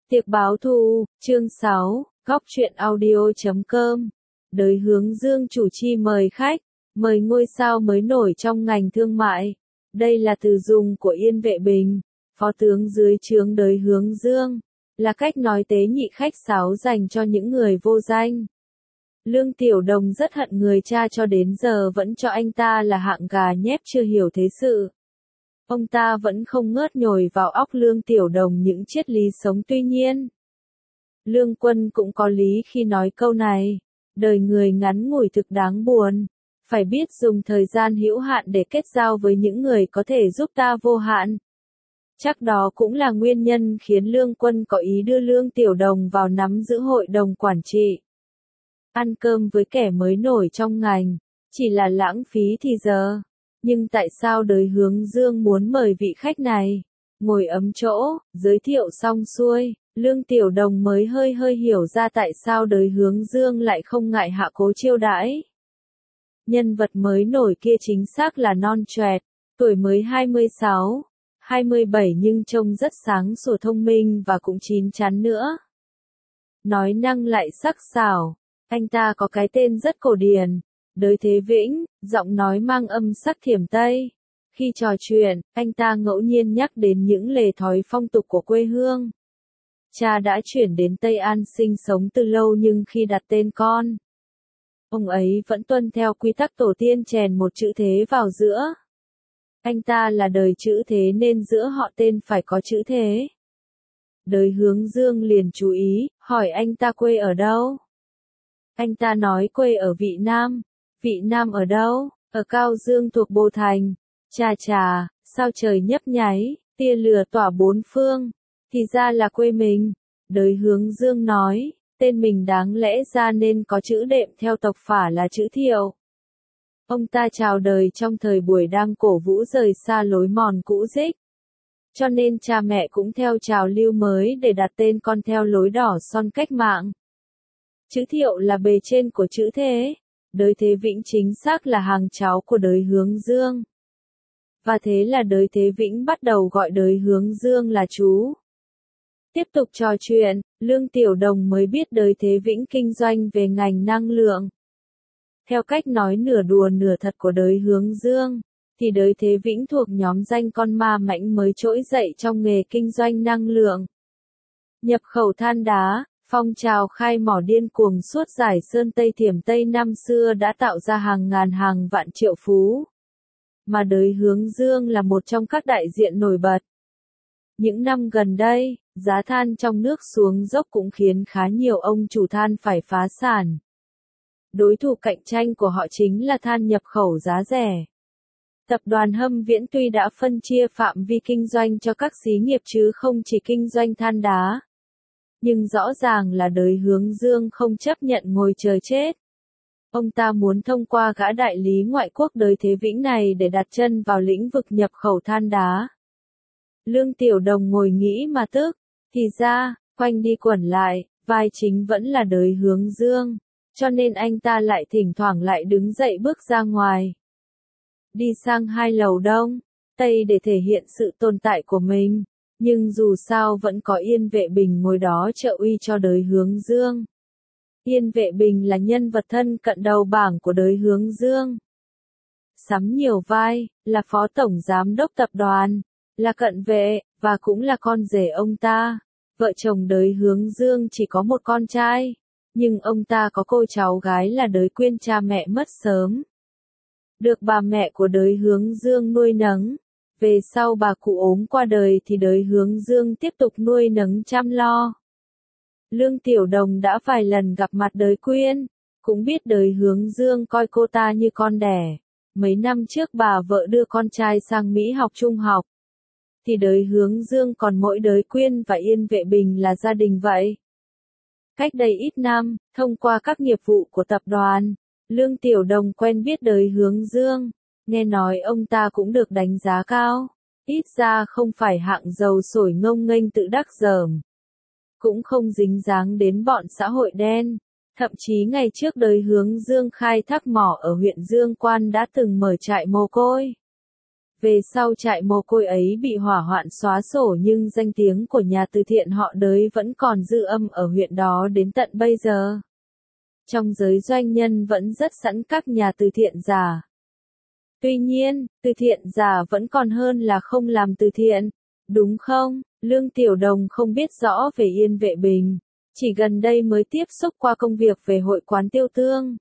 Tiệc báo thù, chương 6, góc truyện audio.com. Đời hướng dương chủ trì mời khách, mời ngôi sao mới nổi trong ngành thương mại. Đây là từ dùng của Yên Vệ Bình, phó tướng dưới trướng đời hướng dương, là cách nói tế nhị khách sáo dành cho những người vô danh. Lương Tiểu Đồng rất hận người cha cho đến giờ vẫn cho anh ta là hạng gà nhép chưa hiểu thế sự. Ông ta vẫn không ngớt nhồi vào óc Lương Tiểu Đồng những triết lý sống tuy nhiên. Lương Quân cũng có lý khi nói câu này, đời người ngắn ngủi thực đáng buồn, phải biết dùng thời gian hữu hạn để kết giao với những người có thể giúp ta vô hạn. Chắc đó cũng là nguyên nhân khiến Lương Quân có ý đưa Lương Tiểu Đồng vào nắm giữ hội đồng quản trị. Ăn cơm với kẻ mới nổi trong ngành, chỉ là lãng phí thì giờ. Nhưng tại sao đời hướng dương muốn mời vị khách này? Ngồi ấm chỗ, giới thiệu xong xuôi, Lương Tiểu Đồng mới hơi hiểu ra tại sao đời hướng dương lại không ngại hạ cố chiêu đãi. Nhân vật mới nổi kia chính xác là non choẹt, tuổi mới 26, 27 nhưng trông rất sáng sủa thông minh và cũng chín chắn nữa. Nói năng lại sắc sảo, anh ta có cái tên rất cổ điển. Đới Thế Vĩnh, giọng nói mang âm sắc thiểm Tây. Khi trò chuyện, anh ta ngẫu nhiên nhắc đến những lề thói phong tục của quê hương. Cha đã chuyển đến Tây An sinh sống từ lâu nhưng khi đặt tên con, ông ấy vẫn tuân theo quy tắc tổ tiên chèn một chữ thế vào giữa. Anh ta là đời chữ thế nên giữa họ tên phải có chữ thế. Đời hướng dương liền chú ý, hỏi anh ta quê ở đâu. Anh ta nói quê ở Vị Nam. Vị Nam ở đâu? Ở Cao Dương thuộc Bồ Thành. Chà, sao trời nhấp nháy, tia lửa tỏa bốn phương. Thì ra là quê mình. Đời hướng dương nói, tên mình đáng lẽ ra nên có chữ đệm theo tộc phả là chữ Thiệu. Ông ta chào đời trong thời buổi đang cổ vũ rời xa lối mòn cũ dích. Cho nên cha mẹ cũng theo trào lưu mới để đặt tên con theo lối đỏ son cách mạng. Chữ Thiệu là bề trên của chữ thế. Đới Thế Vĩnh chính xác là hàng cháu của đời hướng dương. Và thế là đới Thế Vĩnh bắt đầu gọi đời hướng dương là chú. Tiếp tục trò chuyện, Lương Tiểu Đồng mới biết đới Thế Vĩnh kinh doanh về ngành năng lượng. Theo cách nói nửa đùa nửa thật của đới hướng dương, thì đới Thế Vĩnh thuộc nhóm danh con ma mãnh mới trỗi dậy trong nghề kinh doanh năng lượng. Nhập khẩu than đá. Phong trào khai mỏ điên cuồng suốt dải Sơn Tây Thiểm Tây năm xưa đã tạo ra hàng ngàn hàng vạn triệu phú. Mà đới hướng dương là một trong các đại diện nổi bật. Những năm gần đây, giá than trong nước xuống dốc cũng khiến khá nhiều ông chủ than phải phá sản. Đối thủ cạnh tranh của họ chính là than nhập khẩu giá rẻ. Tập đoàn Hâm Viễn tuy đã phân chia phạm vi kinh doanh cho các xí nghiệp chứ không chỉ kinh doanh than đá. Nhưng rõ ràng là đời hướng dương không chấp nhận ngồi chờ chết. Ông ta muốn thông qua gã đại lý ngoại quốc đới Thế Vĩnh này để đặt chân vào lĩnh vực nhập khẩu than đá. Lương Tiểu Đồng ngồi nghĩ mà tức, thì ra, quanh đi quẩn lại, vai chính vẫn là đời hướng dương, cho nên anh ta lại thỉnh thoảng lại đứng dậy bước ra ngoài. Đi sang hai lầu Đông, Tây để thể hiện sự tồn tại của mình. Nhưng dù sao vẫn có Yên Vệ Bình ngồi đó trợ uy cho đới hướng dương. Yên Vệ Bình là nhân vật thân cận đầu bảng của đới hướng dương. Sắm nhiều vai, là phó tổng giám đốc tập đoàn, là cận vệ, và cũng là con rể ông ta. Vợ chồng đới hướng dương chỉ có một con trai, nhưng ông ta có cô cháu gái là đới Quyên cha mẹ mất sớm. Được bà mẹ của đới hướng dương nuôi nấng. Về sau bà cụ ốm qua đời thì đới hướng dương tiếp tục nuôi nấng chăm lo. Lương Tiểu Đồng đã vài lần gặp mặt đới Quyên, cũng biết đới hướng dương coi cô ta như con đẻ. Mấy năm trước bà vợ đưa con trai sang Mỹ học trung học. Thì đới hướng dương còn mỗi đới Quyên và Yên Vệ Bình là gia đình vậy. Cách đây ít năm, thông qua các nghiệp vụ của tập đoàn, Lương Tiểu Đồng quen biết đới hướng dương. Nghe nói ông ta cũng được đánh giá cao, ít ra không phải hạng giàu sổi ngông nghênh tự đắc dởm. Cũng không dính dáng đến bọn xã hội đen, thậm chí ngày trước đời hướng dương khai thác mỏ ở huyện Dương Quan đã từng mở trại mồ côi. Về sau trại mồ côi ấy bị hỏa hoạn xóa sổ nhưng danh tiếng của nhà từ thiện họ Đới vẫn còn dư âm ở huyện đó đến tận bây giờ. Trong giới doanh nhân vẫn rất sẵn các nhà từ thiện giả. Tuy nhiên, từ thiện giả vẫn còn hơn là không làm từ thiện, đúng không? Lương Tiểu Đồng không biết rõ về Yên Vệ Bình, chỉ gần đây mới tiếp xúc qua công việc về hội quán Tiêu Tương.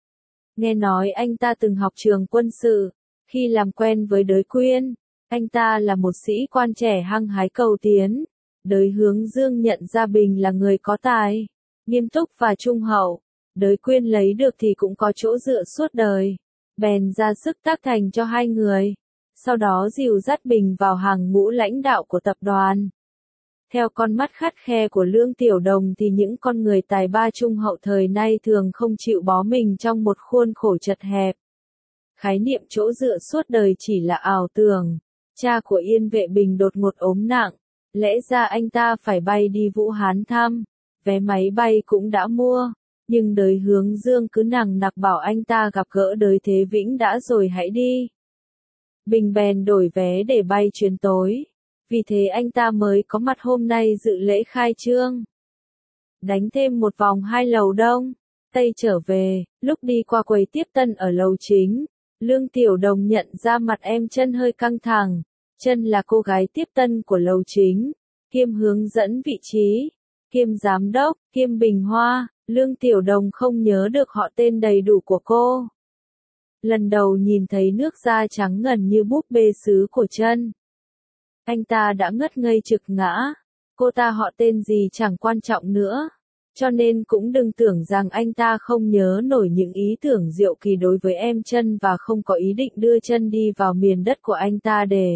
Nghe nói anh ta từng học trường quân sự, khi làm quen với Đới Quyên, anh ta là một sĩ quan trẻ hăng hái cầu tiến. Đới Hướng Dương nhận ra Bình là người có tài, nghiêm túc và trung hậu. Đới Quyên lấy được thì cũng có chỗ dựa suốt đời. Bèn ra sức tác thành cho hai người. Sau đó dìu dắt Bình vào hàng ngũ lãnh đạo của tập đoàn. Theo con mắt khắt khe của Lương Tiểu Đồng thì những con người tài ba trung hậu thời nay thường không chịu bó mình trong một khuôn khổ chật hẹp. Khái niệm chỗ dựa suốt đời chỉ là ảo tưởng. Cha của Yên Vệ Bình đột ngột ốm nặng. Lẽ ra anh ta phải bay đi Vũ Hán thăm. Vé máy bay cũng đã mua. Nhưng Đới Hướng Dương cứ nằng nặc bảo anh ta gặp gỡ Đới Thế Vĩnh đã rồi hãy đi. Bình bèn đổi vé để bay chuyến tối. Vì thế anh ta mới có mặt hôm nay dự lễ khai trương. Đánh thêm một vòng 2 lầu Đông, Tây trở về, lúc đi qua quầy tiếp tân ở lầu chính, Lương Tiểu Đồng nhận ra mặt em Trân hơi căng thẳng. Trân là cô gái tiếp tân của lầu chính, kiêm hướng dẫn vị trí, kiêm giám đốc, kiêm bình hoa. Lương Tiểu Đồng không nhớ được họ tên đầy đủ của cô. Lần đầu nhìn thấy nước da trắng ngần như búp bê sứ của Trân, anh ta đã ngất ngây trực ngã. Cô ta họ tên gì chẳng quan trọng nữa. Cho nên cũng đừng tưởng rằng anh ta không nhớ nổi những ý tưởng diệu kỳ đối với em Trân và không có ý định đưa Trân đi vào miền đất của anh ta để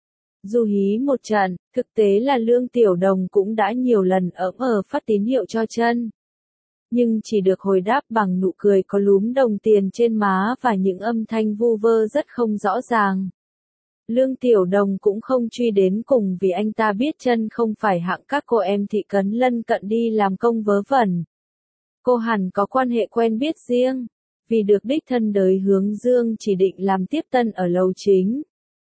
du hí một trận. Thực tế là Lương Tiểu Đồng cũng đã nhiều lần phát tín hiệu cho Trân. Nhưng chỉ được hồi đáp bằng nụ cười có lúm đồng tiền trên má và những âm thanh vu vơ rất không rõ ràng. Lương Tiểu Đồng cũng không truy đến cùng vì anh ta biết Trân không phải hạng các cô em thị cấn lân cận đi làm công vớ vẩn. Cô hẳn có quan hệ quen biết riêng, vì được đích thân Đới Hướng Dương chỉ định làm tiếp tân ở lầu chính.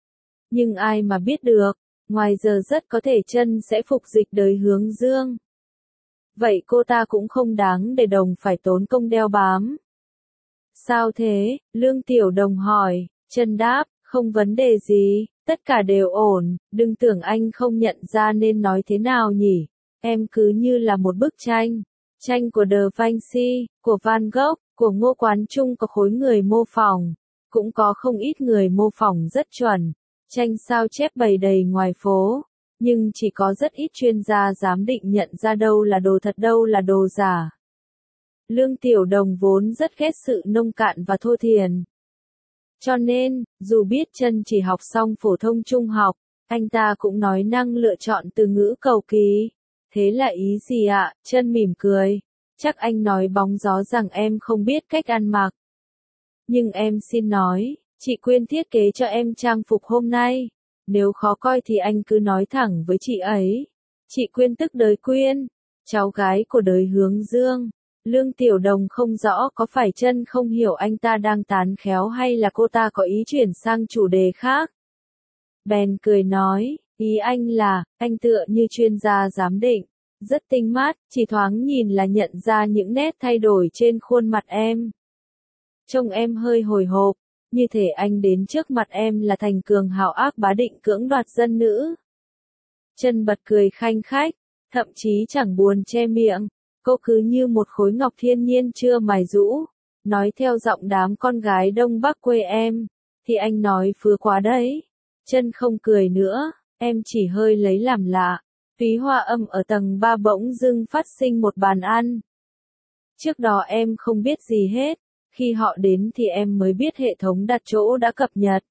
Nhưng ai mà biết được, ngoài giờ rất có thể Trân sẽ phục dịch Đới Hướng Dương. Vậy cô ta cũng không đáng để Đồng phải tốn công đeo bám. Sao thế? Lương Tiểu Đồng hỏi. Trân đáp, không vấn đề gì, tất cả đều ổn, đừng tưởng anh không nhận ra nên nói thế nào nhỉ. Em cứ như là một bức tranh. Tranh của Da Vinci, của Van Gogh, của Ngô Quán Trung có khối người mô phỏng. Cũng có không ít người mô phỏng rất chuẩn. Tranh sao chép bày đầy ngoài phố. Nhưng chỉ có rất ít chuyên gia dám định nhận ra đâu là đồ thật đâu là đồ giả. Lương Tiểu Đồng vốn rất ghét sự nông cạn và thô thiển. Cho nên, dù biết Trân chỉ học xong phổ thông trung học, anh ta cũng nói năng lựa chọn từ ngữ cầu kỳ. Thế là ý gì ạ? Trân mỉm cười. Chắc anh nói bóng gió rằng em không biết cách ăn mặc. Nhưng em xin nói, chị Quyên thiết kế cho em trang phục hôm nay. Nếu khó coi thì anh cứ nói thẳng với chị ấy. Chị Quyên tức Đới Quyên, cháu gái của Đới Hướng Dương. Lương Tiểu Đồng không rõ có phải Trân không hiểu anh ta đang tán khéo hay là cô ta có ý chuyển sang chủ đề khác. Bèn cười nói, ý anh là, anh tựa như chuyên gia giám định, rất tinh mắt, chỉ thoáng nhìn là nhận ra những nét thay đổi trên khuôn mặt em. Trông em hơi hồi hộp, như thể anh đến trước mặt em là thành cường hào ác bá định cưỡng đoạt dân nữ. Trân bật cười khanh khách, thậm chí chẳng buồn che miệng. Cô cứ như một khối ngọc thiên nhiên chưa mài rũ, nói theo giọng đám con gái Đông Bắc quê em, thì anh nói phứa quá đấy. Trân không cười nữa, em chỉ hơi lấy làm lạ. Phí Hoa Âm ở tầng 3 bỗng dưng phát sinh một bàn ăn. Trước đó em không biết gì hết, khi họ đến thì em mới biết hệ thống đặt chỗ đã cập nhật.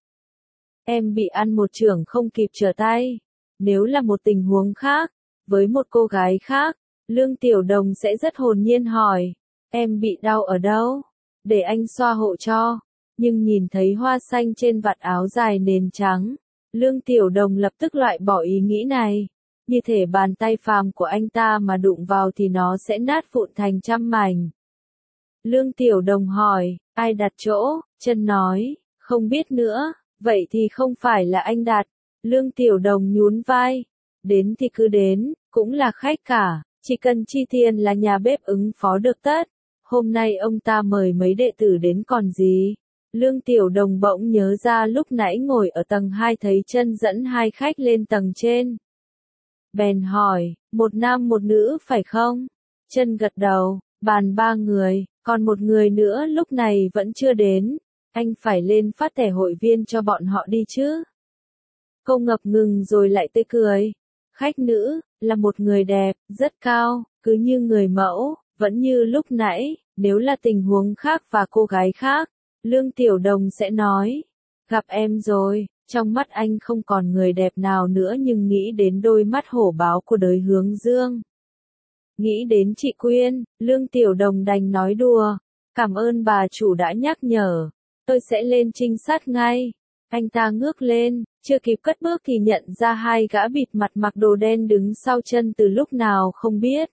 Em bị ăn một chưởng không kịp trở tay. Nếu là một tình huống khác, với một cô gái khác, Lương Tiểu Đồng sẽ rất hồn nhiên hỏi, em bị đau ở đâu? Để anh xoa hộ cho. Nhưng nhìn thấy hoa xanh trên vạt áo dài nền trắng, Lương Tiểu Đồng lập tức loại bỏ ý nghĩ này. Như thể bàn tay phàm của anh ta mà đụng vào thì nó sẽ nát vụn thành trăm mảnh. Lương Tiểu Đồng hỏi, ai đặt chỗ? Trân nói, không biết nữa, Vậy thì không phải là anh Đạt. Lương Tiểu Đồng nhún vai. Đến thì cứ đến, cũng là khách cả, chỉ cần chi tiền là nhà bếp ứng phó được tất. Hôm nay ông ta mời mấy đệ tử đến còn gì. Lương Tiểu Đồng bỗng nhớ ra lúc nãy ngồi ở tầng 2 thấy chân dẫn hai khách lên tầng trên. Bèn hỏi, một nam một nữ phải không? Chân gật đầu, bàn 3 người, còn một người nữa lúc này vẫn chưa đến. Anh phải lên phát thẻ hội viên cho bọn họ đi chứ. Cô ngập ngừng rồi lại tươi cười. Khách nữ, là một người đẹp, rất cao, cứ như người mẫu, vẫn như lúc nãy, nếu là tình huống khác và cô gái khác, Lương Tiểu Đồng sẽ nói. Gặp em rồi, trong mắt anh không còn người đẹp nào nữa nhưng nghĩ đến đôi mắt hổ báo của đời hướng dương. Nghĩ đến chị Quyên, Lương Tiểu Đồng đành nói đùa. Cảm ơn bà chủ đã nhắc nhở, tôi sẽ lên trinh sát ngay. Anh ta ngước lên, chưa kịp cất bước thì nhận ra hai gã bịt mặt mặc đồ đen đứng sau chân từ lúc nào không biết.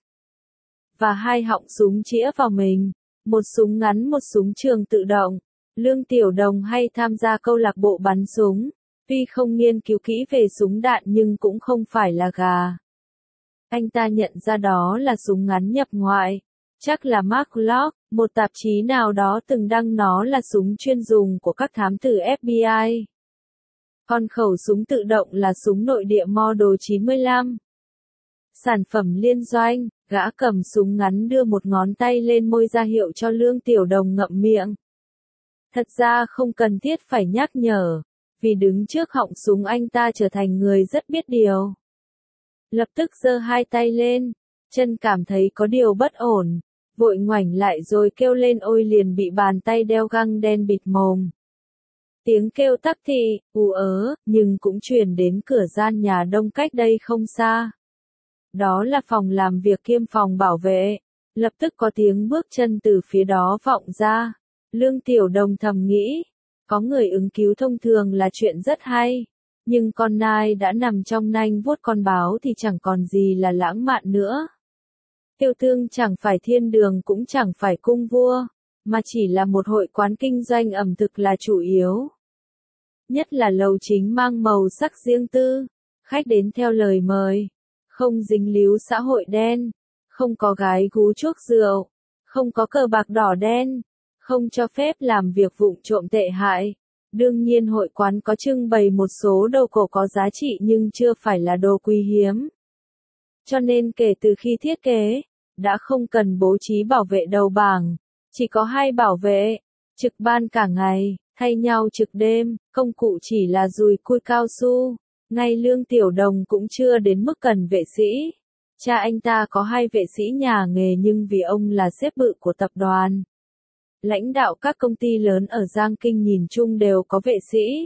Và hai họng súng chĩa vào mình, một súng ngắn một súng trường tự động. Lương Tiểu Đồng hay tham gia câu lạc bộ bắn súng, tuy không nghiên cứu kỹ về súng đạn nhưng cũng không phải là gà. Anh ta nhận ra đó là súng ngắn nhập ngoại, chắc là Mark Glock, một tạp chí nào đó từng đăng nó là súng chuyên dùng của các thám tử FBI. Còn khẩu súng tự động là súng nội địa Model 95. Sản phẩm liên doanh, gã cầm súng ngắn đưa một ngón tay lên môi ra hiệu cho Lương Tiểu Đồng ngậm miệng. Thật ra không cần thiết phải nhắc nhở, vì đứng trước họng súng anh ta trở thành người rất biết điều. Lập tức giơ hai tay lên, chân cảm thấy có điều bất ổn, vội ngoảnh lại rồi kêu lên ôi liền bị bàn tay đeo găng đen bịt mồm. Tiếng kêu tắc thị, nhưng cũng truyền đến cửa gian nhà đông cách đây không xa. Đó là phòng làm việc kiêm phòng bảo vệ, lập tức có tiếng bước chân từ phía đó vọng ra. Lương Tiểu Đồng thầm nghĩ, có người ứng cứu thông thường là chuyện rất hay, nhưng con nai đã nằm trong nanh vuốt con báo thì chẳng còn gì là lãng mạn nữa. Tiêu Thương chẳng phải thiên đường cũng chẳng phải cung vua, mà chỉ là một hội quán kinh doanh ẩm thực là chủ yếu. Nhất là lầu chính mang màu sắc riêng tư, khách đến theo lời mời, không dính líu xã hội đen, không có gái gú chuốc rượu, không có cờ bạc đỏ đen, không cho phép làm việc vụng trộm tệ hại. Đương nhiên hội quán có trưng bày một số đồ cổ có giá trị nhưng chưa phải là đồ quý hiếm. Cho nên kể từ khi thiết kế, đã không cần bố trí bảo vệ đầu bảng, chỉ có 2 bảo vệ, trực ban cả ngày, thay nhau trực đêm, công cụ chỉ là dùi cui cao su. Ngay Lương Tiểu Đồng cũng chưa đến mức cần vệ sĩ. Cha anh ta có 2 vệ sĩ nhà nghề nhưng vì ông là sếp bự của tập đoàn. Lãnh đạo các công ty lớn ở Giang Kinh nhìn chung đều có vệ sĩ.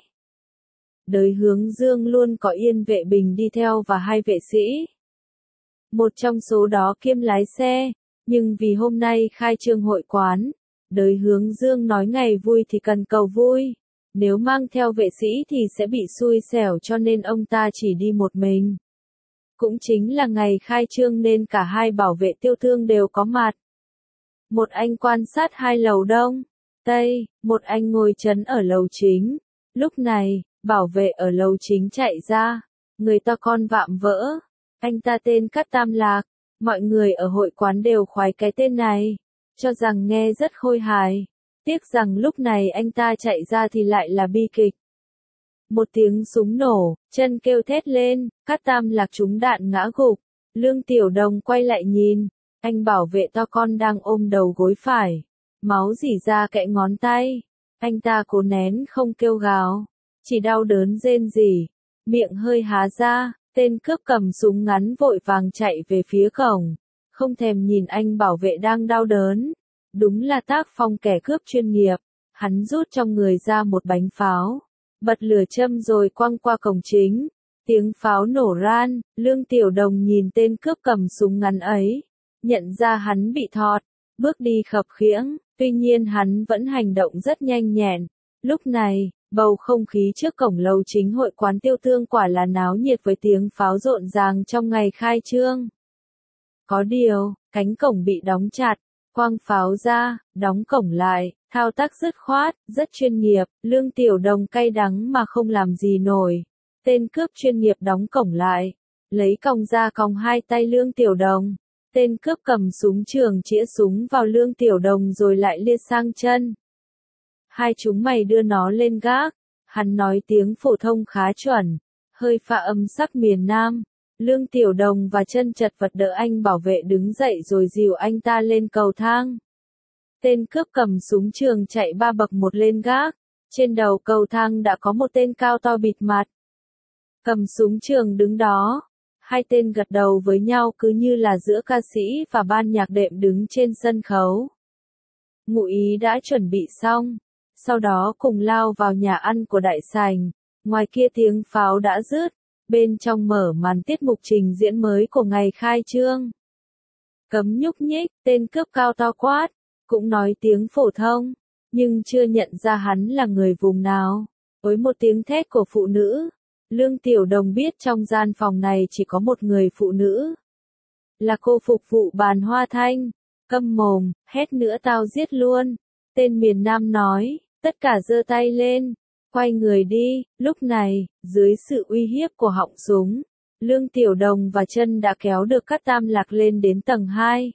Đời hướng dương luôn có Yên Vệ Bình đi theo và 2 vệ sĩ. Một trong số đó kiêm lái xe, nhưng vì hôm nay khai trương hội quán, đời hướng dương nói ngày vui thì cần cầu vui. Nếu mang theo vệ sĩ thì sẽ bị xui xẻo cho nên ông ta chỉ đi một mình. Cũng chính là ngày khai trương nên cả 2 bảo vệ Tiêu Thương đều có mặt. Một anh quan sát 2 lầu đông, tây, một anh ngồi trấn ở lầu chính. Lúc này, bảo vệ ở lầu chính chạy ra, người to con vạm vỡ. Anh ta tên Cát Tam Lạc, mọi người ở hội quán đều khoái cái tên này, cho rằng nghe rất khôi hài. Tiếc rằng lúc này anh ta chạy ra thì lại là bi kịch. Một tiếng súng nổ, chân kêu thét lên, Cát Tam Lạc trúng đạn ngã gục. Lương Tiểu Đồng quay lại nhìn, anh bảo vệ to con đang ôm đầu gối phải, máu rỉ ra kẽ ngón tay. Anh ta cố nén không kêu gào, chỉ đau đớn rên rỉ, miệng hơi há ra. Tên cướp cầm súng ngắn vội vàng chạy về phía cổng, không thèm nhìn anh bảo vệ đang đau đớn. Đúng là tác phong kẻ cướp chuyên nghiệp, hắn rút trong người ra một bánh pháo, bật lửa châm rồi quăng qua cổng chính. Tiếng pháo nổ ran, Lương Tiểu Đồng nhìn tên cướp cầm súng ngắn ấy, nhận ra hắn bị thọt, bước đi khập khiễng, tuy nhiên hắn vẫn hành động rất nhanh nhẹn. Lúc này, bầu không khí trước cổng lầu chính hội quán Tiêu Thương quả là náo nhiệt với tiếng pháo rộn ràng trong ngày khai trương. Có điều, cánh cổng bị đóng chặt, quăng pháo ra, đóng cổng lại, thao tác dứt khoát, rất chuyên nghiệp, Lương Tiểu Đồng cay đắng mà không làm gì nổi. Tên cướp chuyên nghiệp đóng cổng lại, lấy còng ra còng hai tay Lương Tiểu Đồng. Tên cướp cầm súng trường chĩa súng vào Lương Tiểu Đồng rồi lại lia sang chân. Hai chúng mày đưa nó lên gác. Hắn nói tiếng phổ thông khá chuẩn, hơi pha âm sắc miền Nam. Lương Tiểu Đồng và chân chật vật đỡ anh bảo vệ đứng dậy rồi dìu anh ta lên cầu thang. Tên cướp cầm súng trường chạy 3 bậc một lên gác. Trên đầu cầu thang đã có một tên cao to bịt mặt. Cầm súng trường đứng đó. Hai tên gật đầu với nhau cứ như là giữa ca sĩ và ban nhạc đệm đứng trên sân khấu. Ngụ ý đã chuẩn bị xong. Sau đó cùng lao vào nhà ăn của đại sảnh. Ngoài kia tiếng pháo đã dứt. Bên trong mở màn tiết mục trình diễn mới của ngày khai trương. Cấm nhúc nhích, tên cướp cao to quát. Cũng nói tiếng phổ thông. Nhưng chưa nhận ra hắn là người vùng nào. Với một tiếng thét của phụ nữ. Lương Tiểu Đồng biết trong gian phòng này chỉ có một người phụ nữ. Là cô phục vụ bàn Hoa Thanh. Câm mồm, hét nữa tao giết luôn. Tên miền Nam nói, tất cả giơ tay lên. Quay người đi, lúc này, dưới sự uy hiếp của họng súng, Lương Tiểu Đồng và chân đã kéo được Cát Tam Lạc lên đến tầng 2.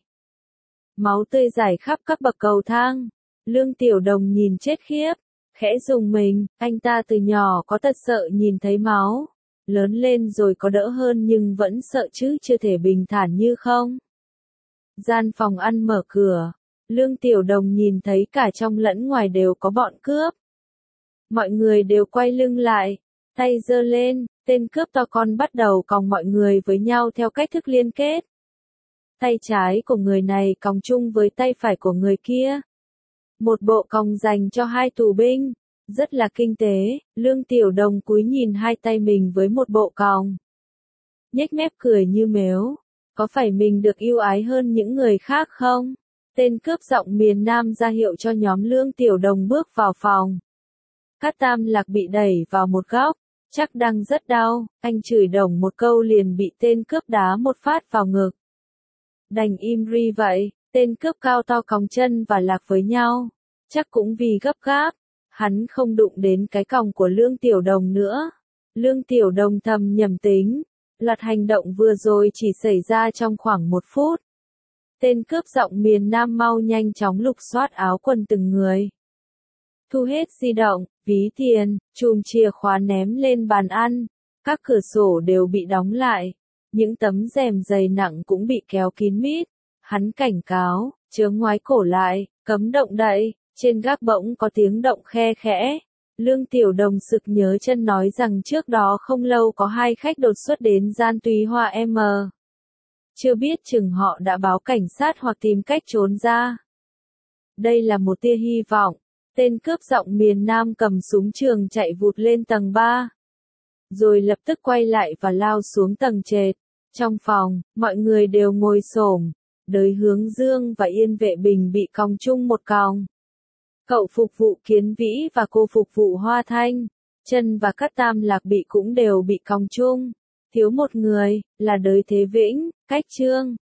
Máu tươi rải khắp các bậc cầu thang. Lương Tiểu Đồng nhìn chết khiếp. Khẽ rùng mình, anh ta từ nhỏ có tật sợ nhìn thấy máu. Lớn lên rồi có đỡ hơn nhưng vẫn sợ chứ chưa thể bình thản như không. Gian phòng ăn mở cửa. Lương Tiểu Đồng nhìn thấy cả trong lẫn ngoài đều có bọn cướp. Mọi người đều quay lưng lại. Tay giơ lên, tên cướp to con bắt đầu còng mọi người với nhau theo cách thức liên kết. Tay trái của người này còng chung với tay phải của người kia. Một bộ còng dành cho hai tù binh. Rất là kinh tế, Lương Tiểu Đồng cúi nhìn hai tay mình với một bộ còng. Nhếch mép cười như mếu. Có phải mình được yêu ái hơn những người khác không? Tên cướp giọng miền Nam ra hiệu cho nhóm Lương Tiểu Đồng bước vào phòng. Cát Tam Lạc bị đẩy vào một góc. Chắc đang rất đau, anh chửi đồng một câu liền bị tên cướp đá một phát vào ngực. Đành im ri vậy, tên cướp cao to còng chân và Lạc với nhau. Chắc cũng vì gấp gáp. Hắn không đụng đến cái còng của Lương Tiểu Đồng nữa. Lương Tiểu Đồng thầm nhầm tính. Loạt hành động vừa rồi chỉ xảy ra trong khoảng 1 phút. Tên cướp giọng miền Nam mau nhanh chóng lục soát áo quần từng người. Thu hết di động, ví tiền, chùm chìa khóa ném lên bàn ăn. Các cửa sổ đều bị đóng lại. Những tấm rèm dày nặng cũng bị kéo kín mít. Hắn cảnh cáo, chớ ngoái cổ lại, cấm động đậy. Trên gác bỗng có tiếng động khe khẽ. Lương Tiểu Đồng sực nhớ chân nói rằng trước đó không lâu có 2 khách đột xuất đến gian Túy Hoa M. Chưa biết chừng họ đã báo cảnh sát hoặc tìm cách trốn ra. Đây là một tia hy vọng. Tên cướp giọng miền Nam cầm súng trường chạy vụt lên tầng 3. Rồi lập tức quay lại và lao xuống tầng trệt. Trong phòng, mọi người đều ngồi xổm. Đới Hướng Dương và Yên Vệ Bình bị còng chung một còng. Cậu phục vụ Kiến Vĩ và cô phục vụ Hoa Thanh, Chân và Cát Tam Lạc cũng đều bị còng chung. Thiếu một người, là Đới Thế Vĩnh, Cách Trương.